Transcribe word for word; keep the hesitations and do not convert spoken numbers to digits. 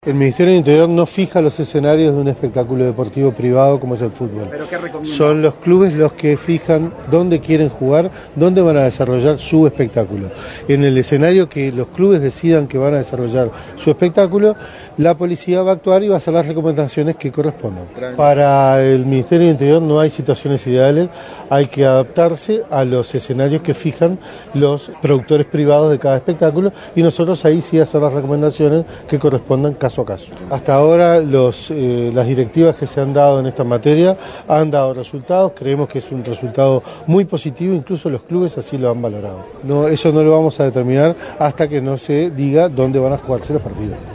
El Ministerio del Interior no fija los escenarios de un espectáculo deportivo privado como es el fútbol. ¿Pero qué recomienda? Son los clubes los que fijan dónde quieren jugar, dónde van a desarrollar su espectáculo. En el escenario que los clubes decidan que van a desarrollar su espectáculo, la policía va a actuar y va a hacer las recomendaciones que correspondan. Para el Ministerio del Interior no hay situaciones ideales, hay que adaptarse a los escenarios que fijan los productores privados de cada espectáculo y nosotros ahí sí hacer las recomendaciones que correspondan caso a caso. Hasta ahora los, eh, las directivas que se han dado en esta materia han dado resultados, creemos que es un resultado muy positivo, incluso los clubes así lo han valorado. No, eso no lo vamos a determinar hasta que no se diga dónde van a jugarse los partidos.